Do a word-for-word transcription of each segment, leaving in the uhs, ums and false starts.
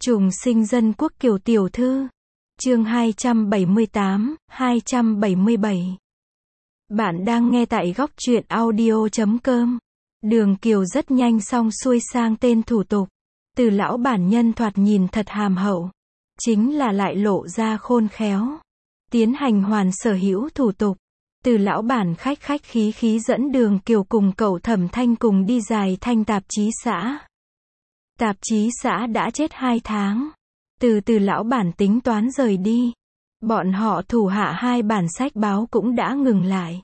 Trùng sinh dân quốc Kiều tiểu thư. Chương hai trăm bảy mươi tám, hai trăm bảy mươi bảy. Bạn đang nghe tại góc truyện audio chấm com. Đường Kiều rất nhanh xong xuôi sang tên thủ tục. Từ lão bản nhân thoạt nhìn thật hàm hậu. Chính là lại lộ ra khôn khéo. Tiến hành hoàn sở hữu thủ tục. Từ lão bản khách khách khí khí dẫn Đường Kiều cùng cậu Thẩm Thanh cùng đi dài thanh tạp chí xã. Tạp chí xã đã chết hai tháng. Từ từ lão bản tính toán rời đi. Bọn họ thủ hạ hai bản sách báo cũng đã ngừng lại.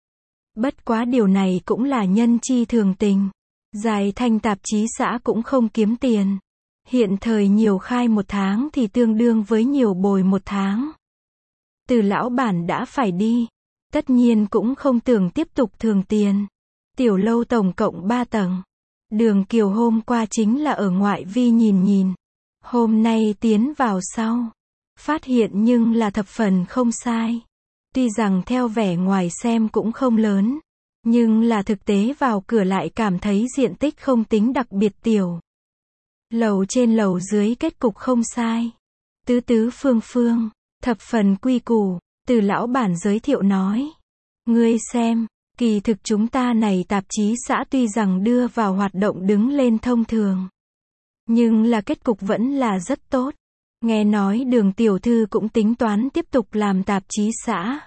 Bất quá điều này cũng là nhân chi thường tình. Dài thanh tạp chí xã cũng không kiếm tiền. Hiện thời nhiều khai một tháng thì tương đương với nhiều bồi một tháng. Từ lão bản đã phải đi. Tất nhiên cũng không tưởng tiếp tục thường tiền. Tiểu lâu tổng cộng ba tầng. Đường Kiều hôm qua chính là ở ngoại vi nhìn nhìn. Hôm nay tiến vào sau. Phát hiện nhưng là thập phần không sai. Tuy rằng theo vẻ ngoài xem cũng không lớn. Nhưng là thực tế vào cửa lại cảm thấy diện tích không tính đặc biệt tiểu. Lầu trên lầu dưới kết cục không sai. Tứ tứ phương phương. Thập phần quy củ. Từ lão bản giới thiệu nói. Ngươi xem. Kỳ thực chúng ta này tạp chí xã tuy rằng đưa vào hoạt động đứng lên thông thường. Nhưng là kết cục vẫn là rất tốt. Nghe nói Đường tiểu thư cũng tính toán tiếp tục làm tạp chí xã.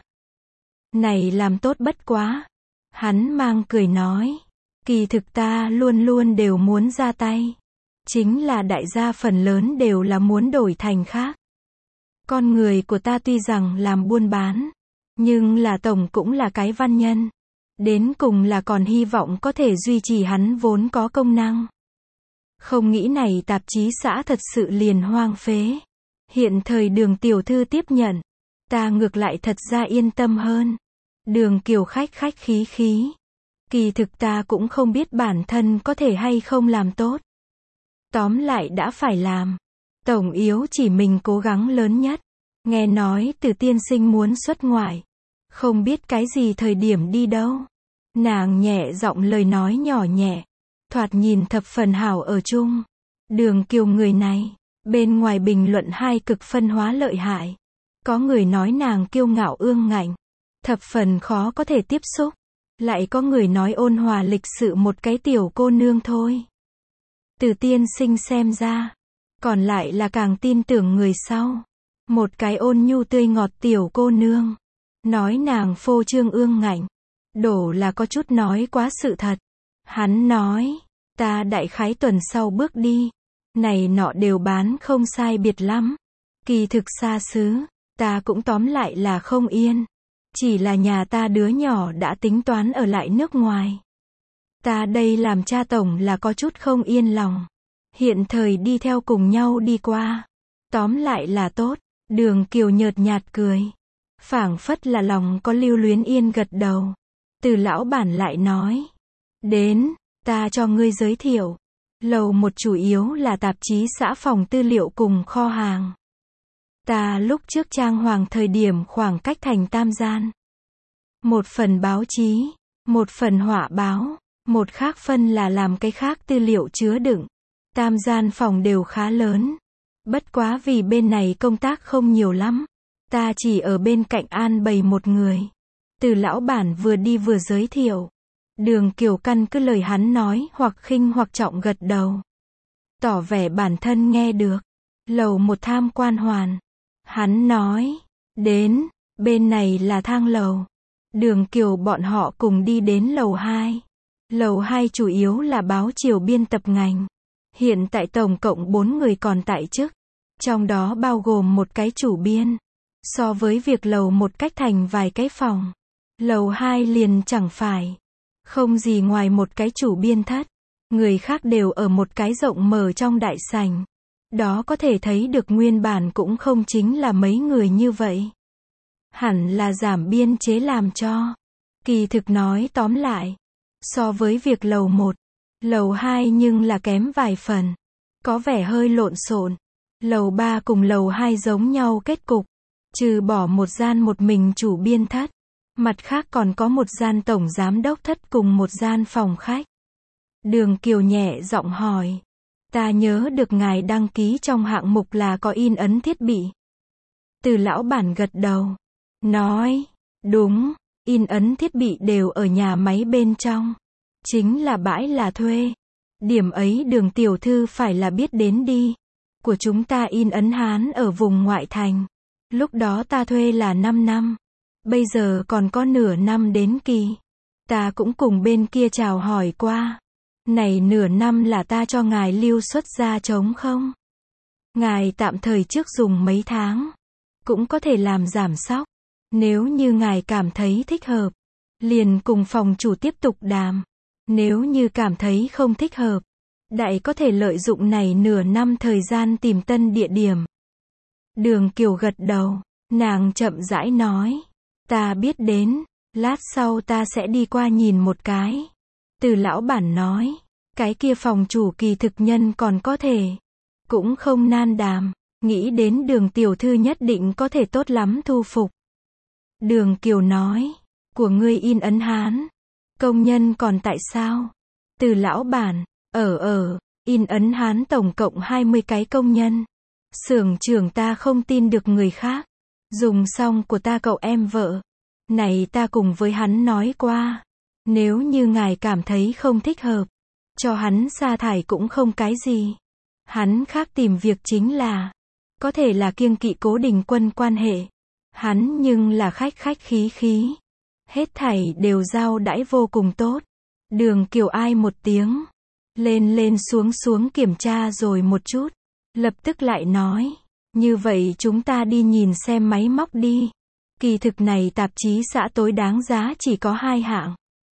Này làm tốt bất quá. Hắn mang cười nói. Kỳ thực ta luôn luôn đều muốn ra tay. Chính là đại gia phần lớn đều là muốn đổi thành khác. Con người của ta tuy rằng làm buôn bán. Nhưng là tổng cũng là cái văn nhân. Đến cùng là còn hy vọng có thể duy trì hắn vốn có công năng. Không nghĩ này tạp chí xã thật sự liền hoang phế. Hiện thời Đường tiểu thư tiếp nhận. Ta ngược lại thật ra yên tâm hơn. Đường Kiều khách khách khí khí. Kỳ thực ta cũng không biết bản thân có thể hay không làm tốt. Tóm lại đã phải làm. Tổng yếu chỉ mình cố gắng lớn nhất. Nghe nói Từ tiên sinh muốn xuất ngoại. Không biết cái gì thời điểm đi đâu. Nàng nhẹ giọng lời nói nhỏ nhẹ. Thoạt nhìn thập phần hảo ở chung. Đường Kiều người này. Bên ngoài bình luận hai cực phân hóa lợi hại. Có người nói nàng kiêu ngạo ương ngạnh. Thập phần khó có thể tiếp xúc. Lại có người nói ôn hòa lịch sự một cái tiểu cô nương thôi. Từ tiên sinh xem ra. Còn lại là càng tin tưởng người sau. Một cái ôn nhu tươi ngọt tiểu cô nương. Nói nàng phô trương ương ngạnh. Đổ là có chút nói quá sự thật. Hắn nói. Ta đại khái tuần sau bước đi. Này nọ đều bán không sai biệt lắm. Kỳ thực xa xứ. Ta cũng tóm lại là không yên. Chỉ là nhà ta đứa nhỏ đã tính toán ở lại nước ngoài. Ta đây làm cha tổng là có chút không yên lòng. Hiện thời đi theo cùng nhau đi qua. Tóm lại là tốt. Đường Kiều nhợt nhạt cười. Phảng phất là lòng có lưu luyến yên gật đầu. Từ lão bản lại nói. Đến, ta cho ngươi giới thiệu. Lầu một chủ yếu là tạp chí xã phòng tư liệu cùng kho hàng. Ta lúc trước trang hoàng thời điểm khoảng cách thành tam gian. Một phần báo chí, một phần họa báo, một khác phân là làm cái khác tư liệu chứa đựng. Tam gian phòng đều khá lớn. Bất quá vì bên này công tác không nhiều lắm. Ta chỉ ở bên cạnh an bày một người. Từ lão bản vừa đi vừa giới thiệu. Đường Kiều căn cứ lời hắn nói hoặc khinh hoặc trọng gật đầu. Tỏ vẻ bản thân nghe được. Lầu một tham quan hoàn. Hắn nói. Đến, bên này là thang lầu. Đường Kiều bọn họ cùng đi đến lầu hai. Lầu hai chủ yếu là báo chiều biên tập ngành. Hiện tại tổng cộng bốn người còn tại chức. Trong đó bao gồm một cái chủ biên. So với việc lầu một cách thành vài cái phòng. Lầu hai liền chẳng phải. Không gì ngoài một cái chủ biên thất. Người khác đều ở một cái rộng mở trong đại sảnh. Đó có thể thấy được nguyên bản cũng không chính là mấy người như vậy. Hẳn là giảm biên chế làm cho. Kỳ thực nói tóm lại. So với việc lầu một, lầu hai nhưng là kém vài phần. Có vẻ hơi lộn xộn. Lầu ba cùng lầu hai giống nhau kết cục. Trừ bỏ một gian một mình chủ biên thất. Mặt khác còn có một gian tổng giám đốc thất cùng một gian phòng khách. Đường Kiều nhẹ giọng hỏi. Ta nhớ được ngài đăng ký trong hạng mục là có in ấn thiết bị. Từ lão bản gật đầu. Nói, đúng, in ấn thiết bị đều ở nhà máy bên trong. Chính là bãi là thuê. Điểm ấy Đường tiểu thư phải là biết đến đi. Của chúng ta in ấn Hán ở vùng ngoại thành. Lúc đó ta thuê là năm năm. Bây giờ còn có nửa năm đến kỳ. Ta cũng cùng bên kia chào hỏi qua. Này nửa năm là ta cho ngài lưu xuất ra trống không? Ngài tạm thời trước dùng mấy tháng. Cũng có thể làm giảm sóc. Nếu như ngài cảm thấy thích hợp. Liền cùng phòng chủ tiếp tục đàm. Nếu như cảm thấy không thích hợp. Đại có thể lợi dụng này nửa năm thời gian tìm tân địa điểm. Đường Kiều gật đầu. Nàng chậm rãi nói. Ta biết đến. Lát sau ta sẽ đi qua nhìn một cái. Từ lão bản nói. Cái kia phòng chủ kỳ thực nhân còn có thể. Cũng không nan đàm. Nghĩ đến Đường tiểu thư nhất định có thể tốt lắm thu phục. Đường Kiều nói. Của ngươi in ấn Hán. Công nhân còn tại sao? Từ lão bản. Ở ở. In ấn Hán tổng cộng hai mươi cái công nhân. Xưởng trưởng ta không tin được người khác. Dùng xong của ta cậu em vợ. Này ta cùng với hắn nói qua. Nếu như ngài cảm thấy không thích hợp. Cho hắn sa thải cũng không cái gì. Hắn khác tìm việc chính là. Có thể là kiêng kỵ Cố Đình Quân quan hệ. Hắn nhưng là khách khách khí khí. Hết thảy đều giao đãi vô cùng tốt. Đường Kiều ai một tiếng. Lên lên xuống xuống kiểm tra rồi một chút. Lập tức lại nói. Như vậy chúng ta đi nhìn xem máy móc đi. Kỳ thực này tạp chí xã tối đáng giá chỉ có hai hạng.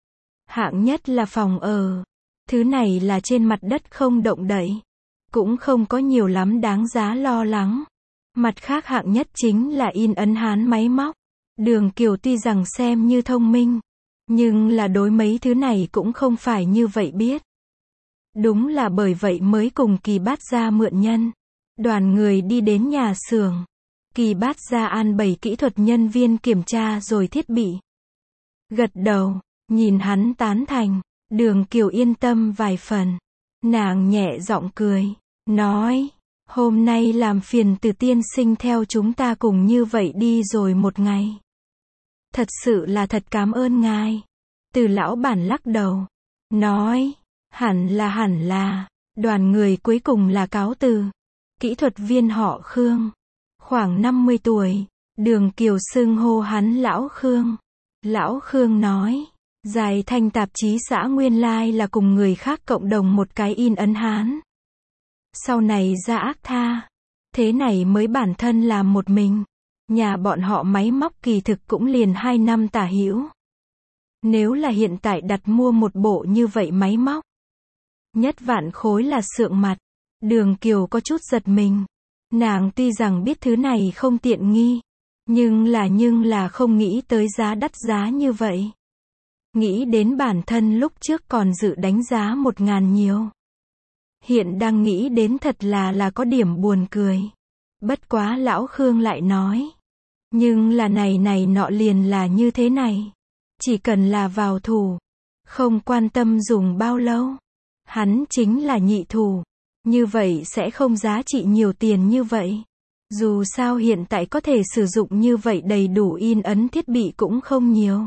Hạng nhất là phòng ở. Thứ này là trên mặt đất không động đậy. Cũng không có nhiều lắm đáng giá lo lắng. Mặt khác hạng nhất chính là in ấn Hán máy móc. Đường Kiều tuy rằng xem như thông minh. Nhưng là đối mấy thứ này cũng không phải như vậy biết. Đúng là bởi vậy mới cùng Kỳ Bát Gia mượn nhân. Đoàn người đi đến nhà xưởng. Kỳ Bát Gia an bày kỹ thuật nhân viên kiểm tra rồi thiết bị. Gật đầu, nhìn hắn tán thành. Đường Kiều yên tâm vài phần. Nàng nhẹ giọng cười. Nói. Hôm nay làm phiền Từ tiên sinh theo chúng ta cùng như vậy đi rồi một ngày. Thật sự là thật cảm ơn ngài. Từ lão bản lắc đầu. Nói. Hẳn là hẳn là. Đoàn người cuối cùng là cáo từ. Kỹ thuật viên họ Khương. Khoảng năm mươi tuổi. Đường Kiều xưng hô hắn lão Khương. Lão Khương nói. Giải thành tạp chí xã nguyên lai là cùng người khác cộng đồng một cái in ấn Hán. Sau này ra ác tha. Thế này mới bản thân làm một mình. Nhà bọn họ máy móc kỳ thực cũng liền hai năm tả hữu. Nếu là hiện tại đặt mua một bộ như vậy máy móc. Nhất vạn khối là sượng mặt. Đường Kiều có chút giật mình. Nàng tuy rằng biết thứ này không tiện nghi. Nhưng là nhưng là không nghĩ tới giá đắt giá như vậy. Nghĩ đến bản thân lúc trước còn dự đánh giá một ngàn nhiều. Hiện đang nghĩ đến thật là là có điểm buồn cười. Bất quá lão Khương lại nói. Nhưng là này này nọ liền là như thế này. Chỉ cần là vào thủ. Không quan tâm dùng bao lâu. Hắn chính là nhị thủ. Như vậy sẽ không giá trị nhiều tiền như vậy. Dù sao hiện tại có thể sử dụng như vậy đầy đủ in ấn thiết bị cũng không nhiều.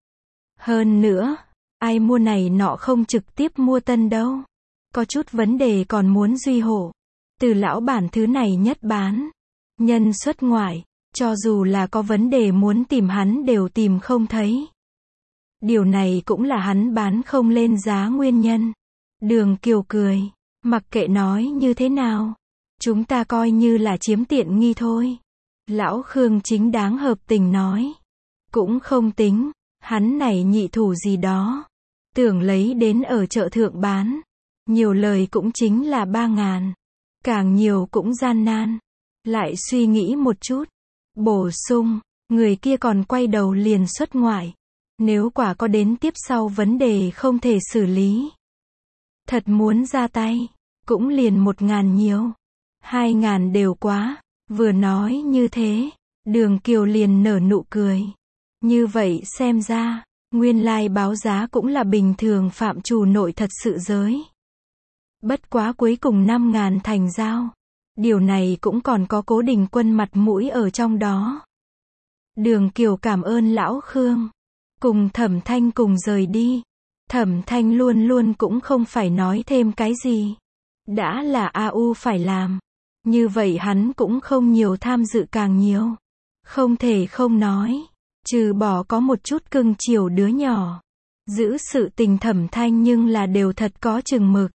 Hơn nữa, ai mua này nọ không trực tiếp mua tân đâu. Có chút vấn đề còn muốn duy hộ. Từ lão bản thứ này nhất bán. Nhân xuất ngoại, cho dù là có vấn đề muốn tìm hắn đều tìm không thấy. Điều này cũng là hắn bán không lên giá nguyên nhân. Đường Kiều cười. Mặc kệ nói như thế nào. Chúng ta coi như là chiếm tiện nghi thôi. Lão Khương chính đáng hợp tình nói. Cũng không tính. Hắn này nhị thủ gì đó. Tưởng lấy đến ở chợ thượng bán. Nhiều lời cũng chính là ba ngàn. Càng nhiều cũng gian nan. Lại suy nghĩ một chút. Bổ sung. Người kia còn quay đầu liền xuất ngoại. Nếu quả có đến tiếp sau vấn đề không thể xử lý. Thật muốn ra tay. Cũng liền một ngàn nhiều. Hai ngàn đều quá. Vừa nói như thế. Đường Kiều liền nở nụ cười. Như vậy xem ra. Nguyên lai báo giá cũng là bình thường phạm trù nội thật sự giới. Bất quá cuối cùng năm ngàn thành giao. Điều này cũng còn có Cố Đình Quân mặt mũi ở trong đó. Đường Kiều cảm ơn lão Khương. Cùng Thẩm Thanh cùng rời đi. Thẩm Thanh luôn luôn cũng không phải nói thêm cái gì. Đã là a u phải làm. Như vậy hắn cũng không nhiều tham dự càng nhiều. Không thể không nói. Trừ bỏ có một chút cưng chiều đứa nhỏ. Giữ sự tình Thẩm Thanh nhưng là đều thật có chừng mực.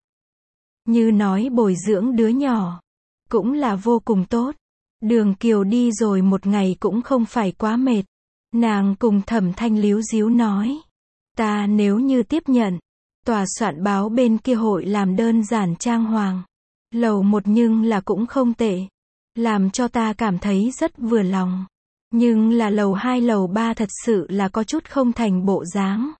Như nói bồi dưỡng đứa nhỏ. Cũng là vô cùng tốt. Đường Kiều đi rồi một ngày cũng không phải quá mệt. Nàng cùng Thẩm Thanh líu díu nói. Ta nếu như tiếp nhận. Tòa soạn báo bên kia hội làm đơn giản trang hoàng. Lầu một nhưng là cũng không tệ. Làm cho ta cảm thấy rất vừa lòng. Nhưng là lầu hai lầu ba thật sự là có chút không thành bộ dáng.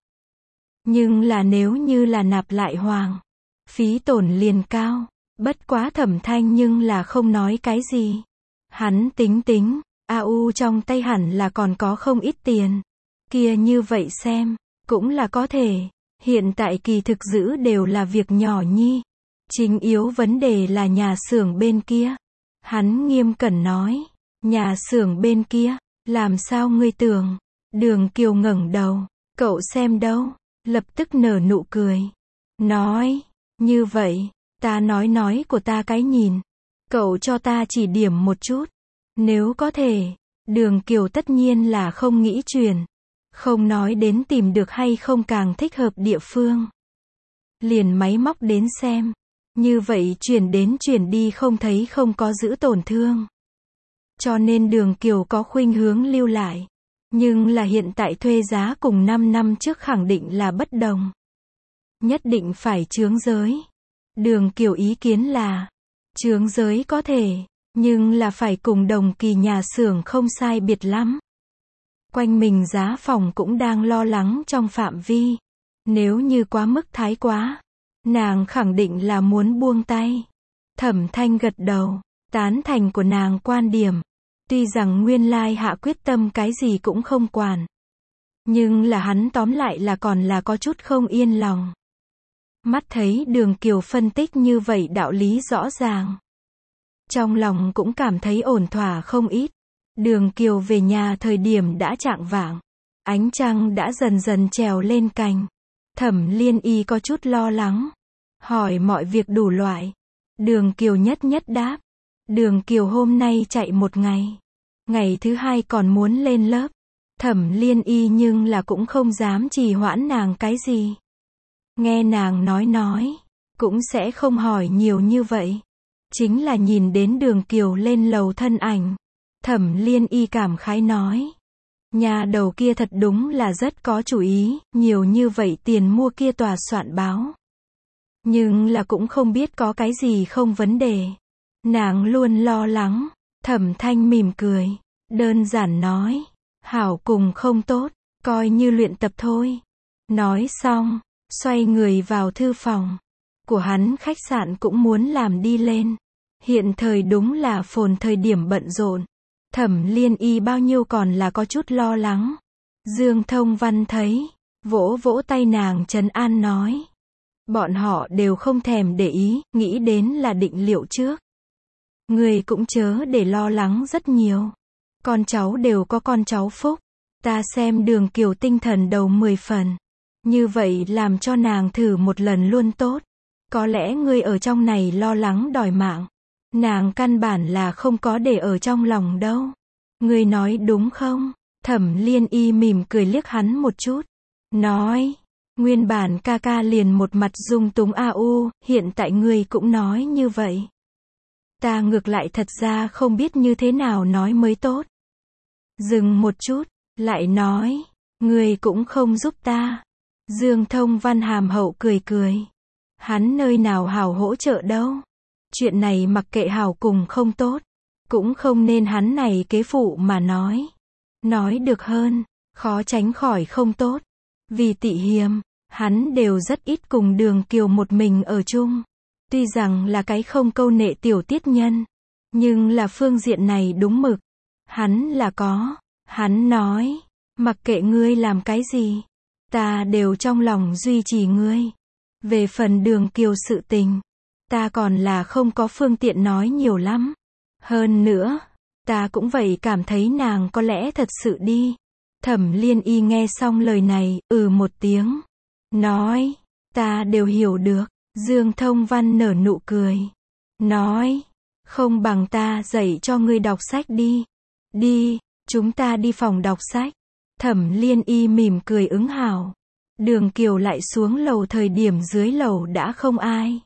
Nhưng là nếu như là nạp lại hoàng. Phí tổn liền cao. Bất quá Thẩm Thanh nhưng là không nói cái gì. Hắn tính tính. a u trong tay hẳn là còn có không ít tiền. Kia như vậy xem. Cũng là có thể. Hiện tại kỳ thực giữ đều là việc nhỏ nhi. Chính yếu vấn đề là nhà xưởng bên kia. Hắn nghiêm cẩn nói. Nhà xưởng bên kia. Làm sao ngươi tưởng? Đường Kiều ngẩng đầu. Cậu xem đâu? Lập tức nở nụ cười. Nói. Như vậy. Ta nói nói của ta cái nhìn. Cậu cho ta chỉ điểm một chút. Nếu có thể. Đường Kiều tất nhiên là không nghĩ chuyển. Không nói đến tìm được hay không càng thích hợp địa phương. Liền máy móc đến xem. Như vậy chuyển đến chuyển đi không thấy không có giữ tổn thương. Cho nên Đường Kiều có khuynh hướng lưu lại. Nhưng là hiện tại thuê giá cùng năm năm trước khẳng định là bất đồng. Nhất định phải chướng giới. Đường Kiều ý kiến là. Chướng giới có thể. Nhưng là phải cùng đồng kỳ nhà xưởng không sai biệt lắm. Quanh mình giá phòng cũng đang lo lắng trong phạm vi. Nếu như quá mức thái quá. Nàng khẳng định là muốn buông tay. Thẩm Thanh gật đầu. Tán thành của nàng quan điểm. Tuy rằng nguyên lai hạ quyết tâm cái gì cũng không quản. Nhưng là hắn tóm lại là còn là có chút không yên lòng. Mắt thấy Đường Kiều phân tích như vậy đạo lý rõ ràng. Trong lòng cũng cảm thấy ổn thỏa không ít. Đường Kiều về nhà thời điểm đã chạng vạng. Ánh trăng đã dần dần trèo lên cành. Thẩm Liên Y có chút lo lắng. Hỏi mọi việc đủ loại. Đường Kiều nhất nhất đáp. Đường Kiều hôm nay chạy một ngày. Ngày thứ hai còn muốn lên lớp. Thẩm Liên Y nhưng là cũng không dám trì hoãn nàng cái gì. Nghe nàng nói nói. Cũng sẽ không hỏi nhiều như vậy. Chính là nhìn đến Đường Kiều lên lầu thân ảnh. Thẩm Liên Y cảm khái nói. Nhà đầu kia thật đúng là rất có chủ ý. Nhiều như vậy tiền mua kia tòa soạn báo. Nhưng là cũng không biết có cái gì không vấn đề. Nàng luôn lo lắng. Thẩm Thanh mỉm cười. Đơn giản nói. Hảo cùng không tốt. Coi như luyện tập thôi. Nói xong. Xoay người vào thư phòng. Của hắn khách sạn cũng muốn làm đi lên. Hiện thời đúng là phồn thời điểm bận rộn. Thẩm Liên Y bao nhiêu còn là có chút lo lắng. Dương Thông Văn thấy. Vỗ vỗ tay nàng trấn an nói. Bọn họ đều không thèm để ý. Nghĩ đến là định liệu trước. Người cũng chớ để lo lắng rất nhiều. Con cháu đều có con cháu phúc. Ta xem Đường Kiều tinh thần đầu mười phần. Như vậy làm cho nàng thử một lần luôn tốt. Có lẽ ngươi ở trong này lo lắng đòi mạng. Nàng căn bản là không có để ở trong lòng đâu. Ngươi nói đúng không? Thẩm Liên Y mỉm cười liếc hắn một chút. Nói. Nguyên bản ca ca liền một mặt dung túng a u. Hiện tại ngươi cũng nói như vậy. Ta ngược lại thật ra không biết như thế nào nói mới tốt. Dừng một chút. Lại nói. Ngươi cũng không giúp ta. Dương Thông Văn hàm hậu cười cười. Hắn nơi nào hảo hỗ trợ đâu. Chuyện này mặc kệ hảo cùng không tốt. Cũng không nên hắn này kế phụ mà nói. Nói được hơn. Khó tránh khỏi không tốt. Vì tị hiềm. Hắn đều rất ít cùng Đường Kiều một mình ở chung. Tuy rằng là cái không câu nệ tiểu tiết nhân. Nhưng là phương diện này đúng mực. Hắn là có. Hắn nói. Mặc kệ ngươi làm cái gì. Ta đều trong lòng duy trì ngươi. Về phần Đường Kiều sự tình. ta còn là không có phương tiện nói nhiều lắm. Hơn nữa, ta cũng vậy cảm thấy nàng có lẽ thật sự đi. Thẩm Liên Y nghe xong lời này, ừ một tiếng. Nói, ta đều hiểu được. Dương Thông Văn nở nụ cười. Nói, không bằng ta dạy cho ngươi đọc sách đi. Đi, chúng ta đi phòng đọc sách. Thẩm Liên Y mỉm cười ứng hảo. Đường Kiều lại xuống lầu thời điểm dưới lầu đã không ai.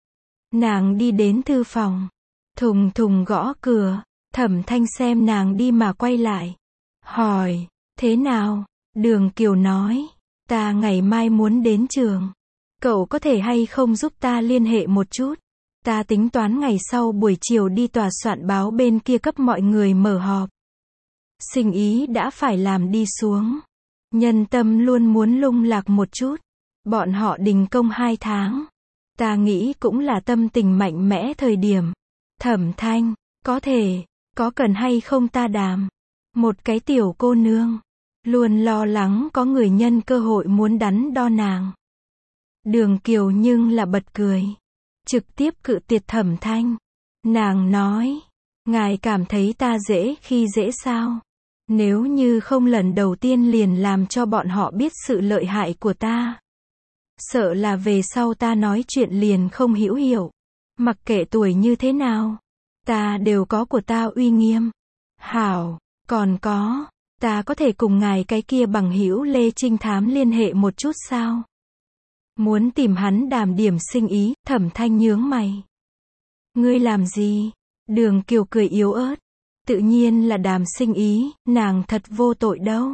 Nàng đi đến thư phòng. Thùng thùng gõ cửa. Thẩm Thanh xem nàng đi mà quay lại. Hỏi, thế nào? Đường Kiều nói, ta ngày mai muốn đến trường. Cậu có thể hay không giúp ta liên hệ một chút? Ta tính toán ngày sau buổi chiều đi tòa soạn báo bên kia cấp mọi người mở họp. Sinh ý đã phải làm đi xuống. Nhân tâm luôn muốn lung lạc một chút. Bọn họ đình công hai tháng. Ta nghĩ cũng là tâm tình mạnh mẽ thời điểm. Thẩm Thanh, có thể, có cần hay không ta đàm? Một cái tiểu cô nương, luôn lo lắng có người nhân cơ hội muốn đắn đo nàng. Đường Kiều nhưng là bật cười. Trực tiếp cự tuyệt Thẩm Thanh. Nàng nói, ngài cảm thấy ta dễ khi dễ sao? Nếu như không lần đầu tiên liền làm cho bọn họ biết sự lợi hại của ta. Sợ là về sau ta nói chuyện liền không hữu hiệu. Mặc kệ tuổi như thế nào, ta đều có của ta uy nghiêm. Hảo, còn có, ta có thể cùng ngài cái kia bằng hữu Lê Trinh Thám liên hệ một chút sao? Muốn tìm hắn đàm điểm sinh ý. Thẩm Thanh nhướng mày. Ngươi làm gì? Đường Kiều cười yếu ớt. Tự nhiên là đàm sinh ý, nàng thật vô tội đâu.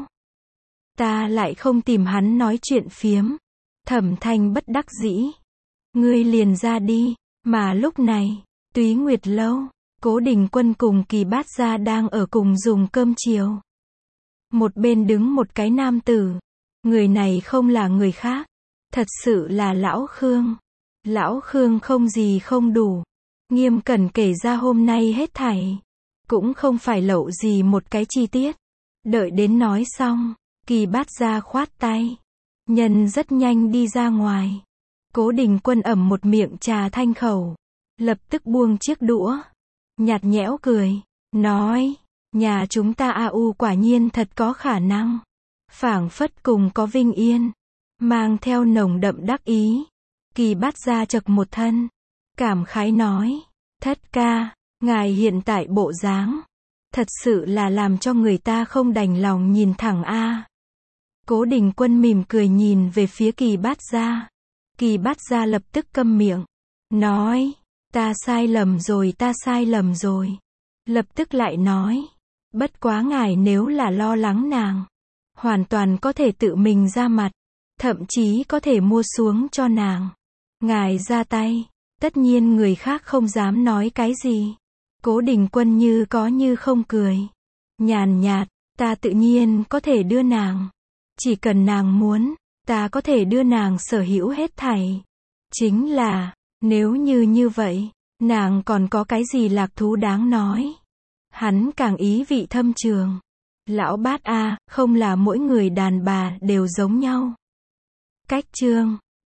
Ta lại không tìm hắn nói chuyện phiếm. Thẩm Thanh bất đắc dĩ. Ngươi liền ra đi. Mà lúc này, Túy Nguyệt lâu, Cố Đình Quân cùng Kỳ Bát Gia đang ở cùng dùng cơm chiều. Một bên đứng một cái nam tử. Người này không là người khác. Thật sự là Lão Khương. Lão Khương không gì không đủ. Nghiêm cẩn kể ra hôm nay hết thảy. Cũng không phải lậu gì một cái chi tiết. Đợi đến nói xong, Kỳ Bát Gia khoát tay. Nhân rất nhanh đi ra ngoài. Cố Đình Quân ẩm một miệng trà thanh khẩu. Lập tức buông chiếc đũa. Nhạt nhẽo cười. Nói, nhà chúng ta a u quả nhiên thật có khả năng. Phảng phất cùng có vinh yên. Mang theo nồng đậm đắc ý. Kỳ Bát Gia chậc một thân. Cảm khái nói. Thất ca, ngài hiện tại bộ dáng. Thật sự là làm cho người ta không đành lòng nhìn thẳng a. Cố Đình Quân mỉm cười nhìn về phía Kỳ Bát Gia. Kỳ Bát Gia lập tức câm miệng. Nói, ta sai lầm rồi ta sai lầm rồi. Lập tức lại nói. Bất quá ngài nếu là lo lắng nàng. Hoàn toàn có thể tự mình ra mặt. Thậm chí có thể mua xuống cho nàng. Ngài ra tay. Tất nhiên người khác không dám nói cái gì. Cố Đình Quân như có như không cười. Nhàn nhạt, ta tự nhiên có thể đưa nàng. Chỉ cần nàng muốn, ta có thể đưa nàng sở hữu hết thảy. Chính là, nếu như như vậy, nàng còn có cái gì lạc thú đáng nói. Hắn càng ý vị thâm trường. Lão Bát a, không là mỗi người đàn bà đều giống nhau. Cách chương